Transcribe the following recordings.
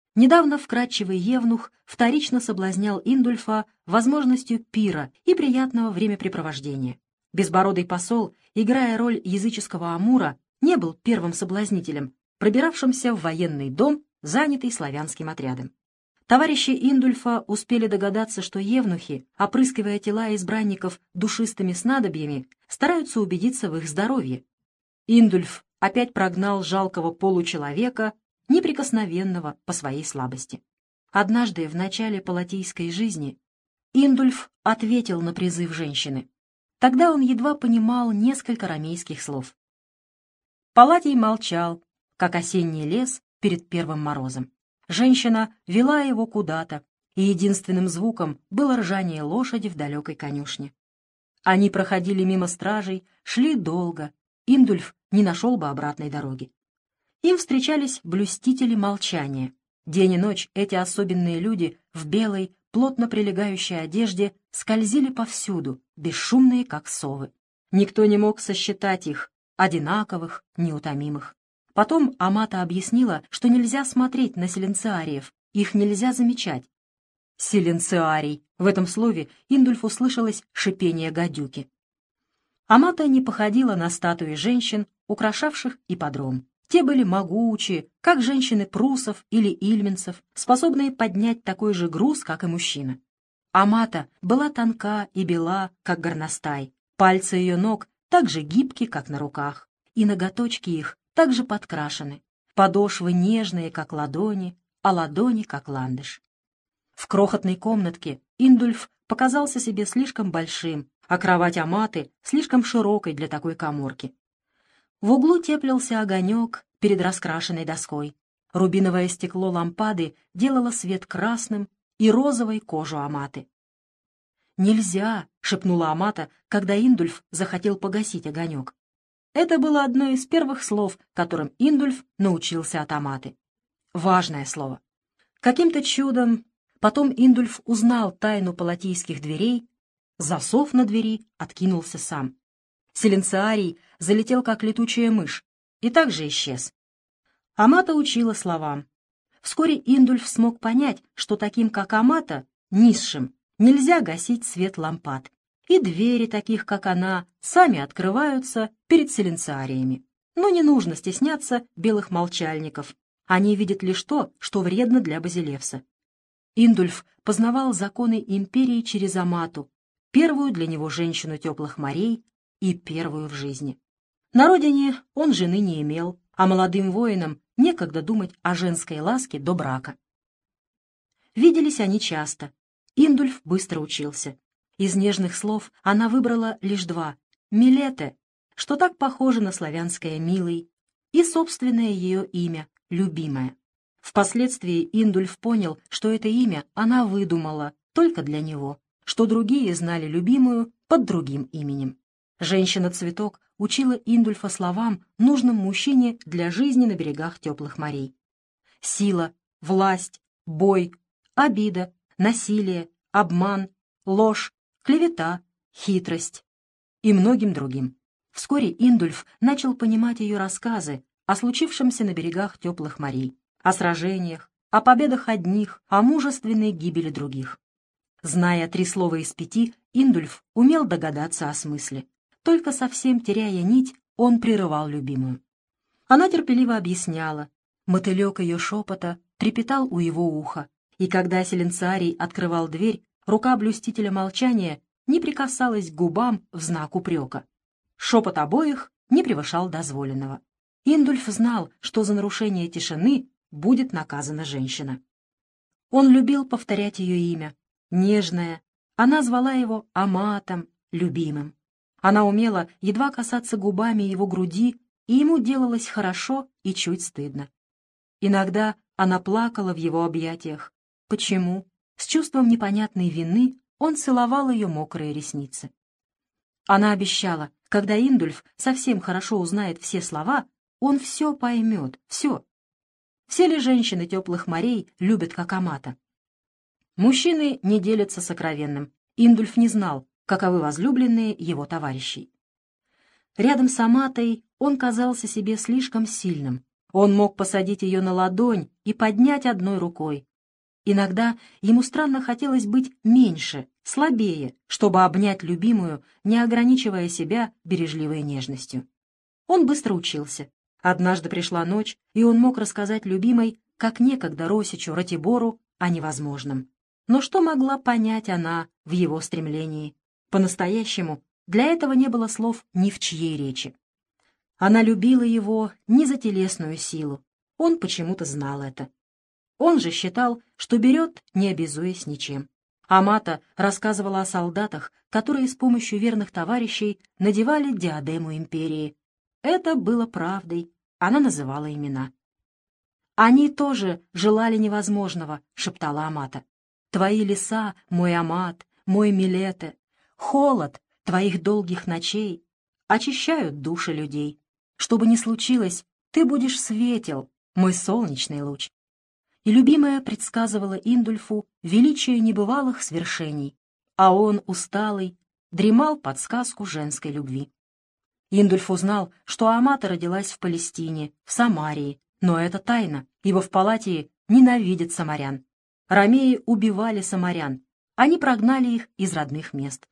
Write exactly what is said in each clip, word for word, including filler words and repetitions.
Недавно вкрадчивый евнух вторично соблазнял Индульфа возможностью пира и приятного времяпрепровождения. Безбородый посол, играя роль языческого Амура, не был первым соблазнителем, пробиравшимся в военный дом, занятый славянским отрядом. Товарищи Индульфа успели догадаться, что евнухи, опрыскивая тела избранников душистыми снадобьями, стараются убедиться в их здоровье. Индульф опять прогнал жалкого получеловека, неприкосновенного по своей слабости. Однажды в начале палатийской жизни Индульф ответил на призыв женщины. Тогда он едва понимал несколько ромейских слов. Палатий молчал, как осенний лес перед первым морозом. Женщина вела его куда-то, и единственным звуком было ржание лошади в далекой конюшне. Они проходили мимо стражей, шли долго. Индульф не нашел бы обратной дороги. Им встречались блюстители молчания. День и ночь эти особенные люди в белой, плотно прилегающей одежде скользили повсюду, бесшумные, как совы. Никто не мог сосчитать их, одинаковых, неутомимых. Потом Амата объяснила, что нельзя смотреть на селенциариев, их нельзя замечать. Селенциарий. В этом слове Индульфу слышалось шипение гадюки. Амата не походила на статуи женщин, украшавших ипподром. Те были могучие, как женщины прусов или ильменцев, способные поднять такой же груз, как и мужчина. Амата была тонка и бела, как горностай. Пальцы ее ног так же гибки, как на руках, и ноготочки их так же подкрашены. Подошвы нежные, как ладони, а ладони, как ландыш. В крохотной комнатке Индульф показался себе слишком большим, а кровать Аматы слишком широкой для такой каморки. В углу теплился огонек перед раскрашенной доской. Рубиновое стекло лампады делало свет красным и розовой кожу Аматы. «Нельзя!» — шепнула Амата, когда Индульф захотел погасить огонек. Это было одно из первых слов, которым Индульф научился от Аматы. Важное слово. Каким-то чудом потом Индульф узнал тайну палатийских дверей, засов на двери откинулся сам. Селенциарий залетел, как летучая мышь, и также исчез. Амата учила словам. Вскоре Индульф смог понять, что таким, как Амата, низшим, нельзя гасить свет лампад, и двери таких, как она, сами открываются перед селенциариями. Но не нужно стесняться белых молчальников. Они видят лишь то, что вредно для Базилевса. Индульф познавал законы империи через Амату, первую для него женщину теплых морей и первую в жизни. На родине он жены не имел, а молодым воинам некогда думать о женской ласке до брака. Виделись они часто. Индульф быстро учился. Из нежных слов она выбрала лишь два — «Милете», что так похоже на славянское «милый», и собственное ее имя — «любимая». Впоследствии Индульф понял, что это имя она выдумала только для него, что другие знали любимую под другим именем. Женщина-цветок учила Индульфа словам, нужным мужчине для жизни на берегах теплых морей. Сила, власть, бой, обида, насилие, обман, ложь, клевета, хитрость и многим другим. Вскоре Индульф начал понимать ее рассказы о случившемся на берегах теплых морей, о сражениях, о победах одних, о мужественной гибели других. Зная три слова из пяти, Индульф умел догадаться о смысле. Только совсем теряя нить, он прерывал любимую. Она терпеливо объясняла. Мотылек ее шепота трепетал у его уха, и когда селенциарий открывал дверь, рука блюстителя молчания не прикасалась к губам в знак упрека. Шепот обоих не превышал дозволенного. Индульф знал, что за нарушение тишины будет наказана женщина. Он любил повторять ее имя, нежное. Она звала его Аматом, любимым. Она умела едва касаться губами его груди, и ему делалось хорошо и чуть стыдно. Иногда она плакала в его объятиях. Почему? С чувством непонятной вины он целовал ее мокрые ресницы. Она обещала, когда Индульф совсем хорошо узнает все слова, он все поймет, все. Все ли женщины теплых морей любят как Амата? Мужчины не делятся сокровенным. Индульф не знал, каковы возлюбленные его товарищей. Рядом с Аматой он казался себе слишком сильным. Он мог посадить ее на ладонь и поднять одной рукой. Иногда ему странно хотелось быть меньше, слабее, чтобы обнять любимую, не ограничивая себя бережливой нежностью. Он быстро учился. Однажды пришла ночь, и он мог рассказать любимой, как некогда Росичу Ратибору, о невозможном. Но что могла понять она в его стремлении? По-настоящему для этого не было слов ни в чьей речи. Она любила его не за телесную силу. Он почему-то знал это. Он же считал, что берет, не обязуясь ничем. Амата рассказывала о солдатах, которые с помощью верных товарищей надевали диадему империи. Это было правдой. Она называла имена. «Они тоже желали невозможного», — шептала Амата. «Твои леса, мой Амат, мой Милете, холод твоих долгих ночей очищают души людей. Что бы ни случилось, ты будешь светел, мой солнечный луч». И любимая предсказывала Индульфу величие небывалых свершений, а он, усталый, дремал под сказку женской любви. Индульф узнал, что Амата родилась в Палестине, в Самарии, но это тайна, ибо в Палатии ненавидят самарян. Ромеи убивали самарян, они прогнали их из родных мест.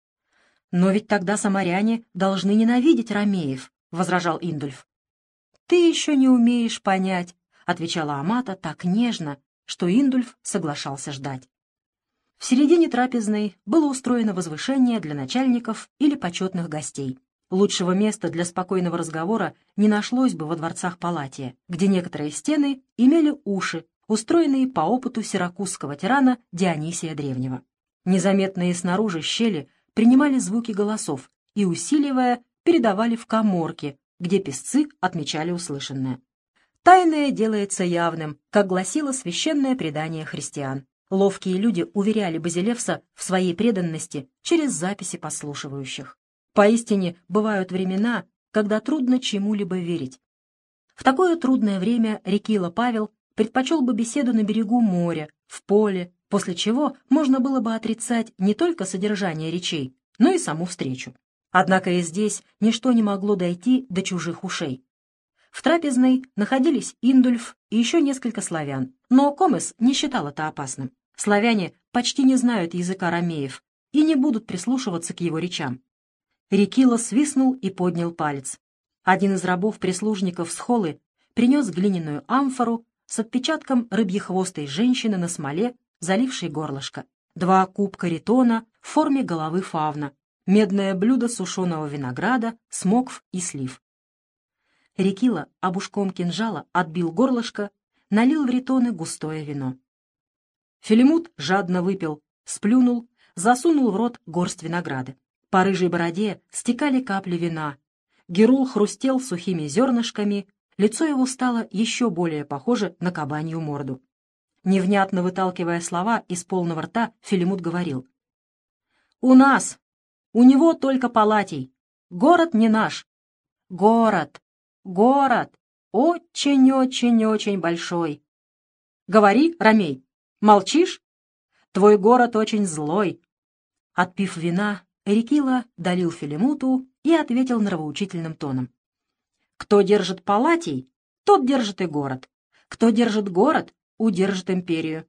«Но ведь тогда самаряне должны ненавидеть ромеев», — возражал Индульф. «Ты еще не умеешь понять», — отвечала Амата так нежно, что Индульф соглашался ждать. В середине трапезной было устроено возвышение для начальников или почетных гостей. Лучшего места для спокойного разговора не нашлось бы во дворцах Палатия, где некоторые стены имели уши, устроенные по опыту сиракузского тирана Дионисия Древнего. Незаметные снаружи щели принимали звуки голосов и, усиливая, передавали в каморки, где песцы отмечали услышанное. Тайное делается явным, как гласило священное предание христиан. Ловкие люди уверяли Базилевса в своей преданности через записи подслушивающих. Поистине, бывают времена, когда трудно чему-либо верить. В такое трудное время Рекила Павел предпочел бы беседу на берегу моря, в поле, после чего можно было бы отрицать не только содержание речей, но и саму встречу. Однако и здесь ничто не могло дойти до чужих ушей. В трапезной находились Индульф и еще несколько славян, но Комес не считал это опасным. Славяне почти не знают языка ромеев и не будут прислушиваться к его речам. Рекила свистнул и поднял палец. Один из рабов-прислужников Схолы принес глиняную амфору с отпечатком рыбьехвостой женщины на смоле, залившей горлышко, два кубка ритона в форме головы фавна, медное блюдо сушеного винограда, смокв и слив. Рекила обушком кинжала отбил горлышко, налил в ритоны густое вино. Филимут жадно выпил, сплюнул, засунул в рот горсть винограда. По рыжей бороде стекали капли вина. Герул хрустел сухими зернышками, лицо его стало еще более похоже на кабанью морду. Невнятно выталкивая слова из полного рта, Филимут говорил: «У нас! У него только Палатий! Город не наш! Город! Город! Очень-очень-очень большой! Говори, Ромей! Молчишь? Твой город очень злой!» Отпив вина, Рекила долил Филимуту и ответил нравоучительным тоном: «Кто держит Палатий, тот держит и город. Кто держит город, удержит империю».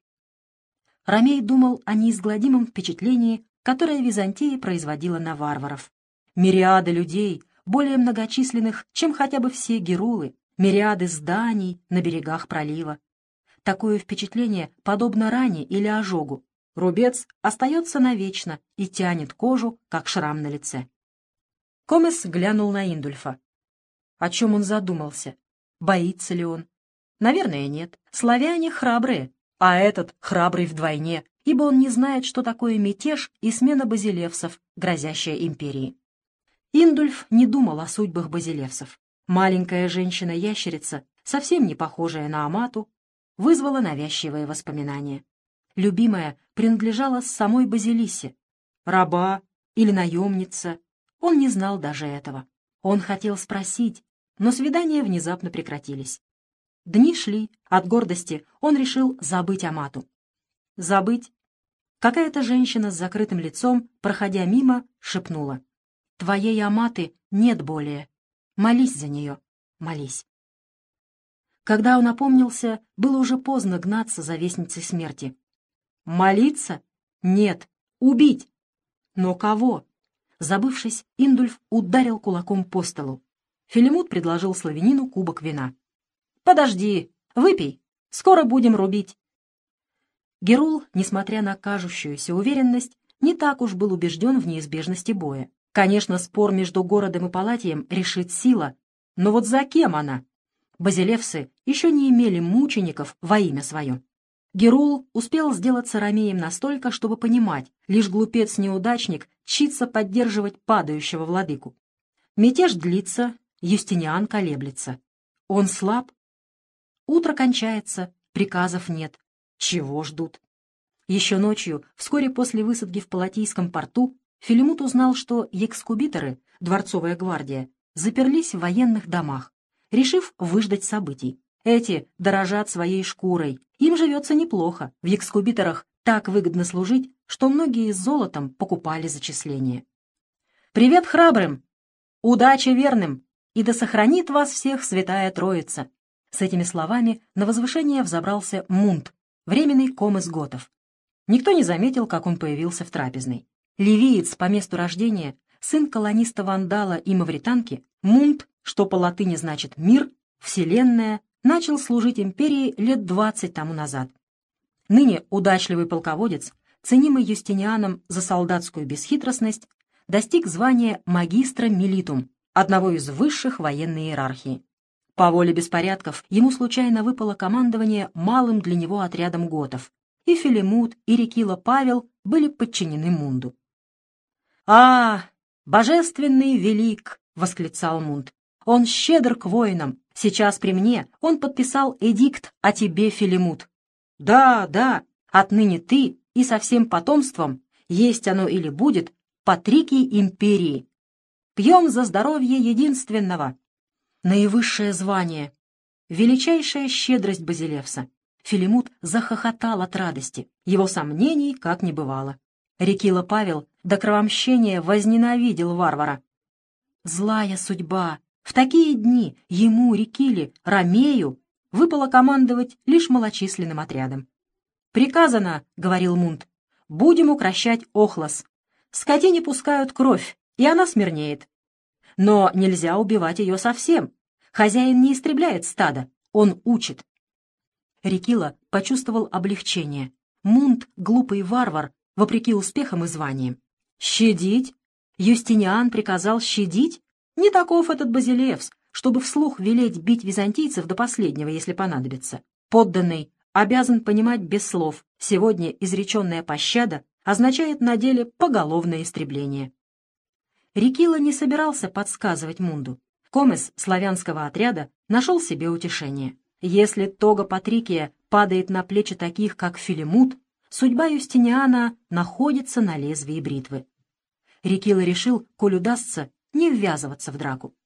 Ромей думал о неизгладимом впечатлении, которое Византия производила на варваров. Мириады людей, более многочисленных, чем хотя бы все герулы, мириады зданий на берегах пролива. Такое впечатление подобно ране или ожогу. Рубец остается навечно и тянет кожу, как шрам на лице. Комес глянул на Индульфа. О чем он задумался? Боится ли он? Наверное, нет. Славяне храбрые, а этот храбрый вдвойне, ибо он не знает, что такое мятеж и смена базилевсов, грозящая империи. Индульф не думал о судьбах базилевсов. Маленькая женщина-ящерица, совсем не похожая на Амату, вызвала навязчивые воспоминания. Любимая принадлежала самой Базилисе. Раба или наемница, он не знал даже этого. Он хотел спросить, но свидания внезапно прекратились. Дни шли, от гордости он решил забыть Амату. Забыть? Какая-то женщина с закрытым лицом, проходя мимо, шепнула: «Твоей Аматы нет более. Молись за нее, молись». Когда он опомнился, было уже поздно гнаться за вестницей смерти. Молиться? Нет. Убить. Но кого? Забывшись, Индульф ударил кулаком по столу. Филимут предложил славянину кубок вина. «Подожди, выпей, скоро будем рубить». Герул, несмотря на кажущуюся уверенность, не так уж был убежден в неизбежности боя. Конечно, спор между городом и Палатием решит сила, но вот за кем она? Базилевсы еще не имели мучеников во имя свое. Герул успел сделаться ромеем настолько, чтобы понимать, лишь глупец-неудачник чится поддерживать падающего владыку. Мятеж длится, Юстиниан колеблется. Он слаб. Утро кончается, приказов нет. Чего ждут? Еще ночью, вскоре после высадки в Палатийском порту, Филимут узнал, что екскубиторы, дворцовая гвардия, заперлись в военных домах, решив выждать событий. Эти дорожат своей шкурой, им живется неплохо, в екскубиторах так выгодно служить, что многие с золотом покупали зачисления. «Привет храбрым! Удачи верным! И да сохранит вас всех Святая Троица!» С этими словами на возвышение взобрался Мунт, временный комис готов. Никто не заметил, как он появился в трапезной. Ливиец по месту рождения, сын колониста-вандала и мавританки, Мунт, что по латыни значит «мир», «вселенная», начал служить империи лет двадцать тому назад. Ныне удачливый полководец, ценимый Юстинианом за солдатскую бесхитростность, достиг звания магистра милитум, одного из высших военной иерархии. По воле беспорядков ему случайно выпало командование малым для него отрядом готов, и Филимут, и Рекила Павел были подчинены Мунду. «А, божественный велик!» — восклицал Мунд. «Он щедр к воинам. Сейчас при мне он подписал эдикт о тебе, Филимут. Да, да, отныне ты и со всем потомством, есть оно или будет, патрикий империи. Пьем за здоровье единственного». Наивысшее звание, величайшая щедрость Базилевса. Филимут захохотал от радости, его сомнений как не бывало. Рекила Павел до кровомщения возненавидел варвара. Злая судьба. В такие дни ему, Рекиле, Ромею, выпало командовать лишь малочисленным отрядом. «Приказано, — говорил Мунд, — будем укрощать Охлос. Скотине пускают кровь, и она смирнеет. Но нельзя убивать ее совсем. Хозяин не истребляет стадо, он учит». Рекила почувствовал облегчение. Мунд, глупый варвар, вопреки успехам и званиям. Щадить? Юстиниан приказал щадить? Не таков этот Базилевс, чтобы вслух велеть бить византийцев до последнего, если понадобится. Подданный обязан понимать без слов. Сегодня изреченная пощада означает на деле поголовное истребление. Рекила не собирался подсказывать Мунду. Комис славянского отряда нашел себе утешение. Если тога Патрикия падает на плечи таких, как Филимут, судьба Юстиниана находится на лезвии бритвы. Рекила решил, коль удастся, не ввязываться в драку.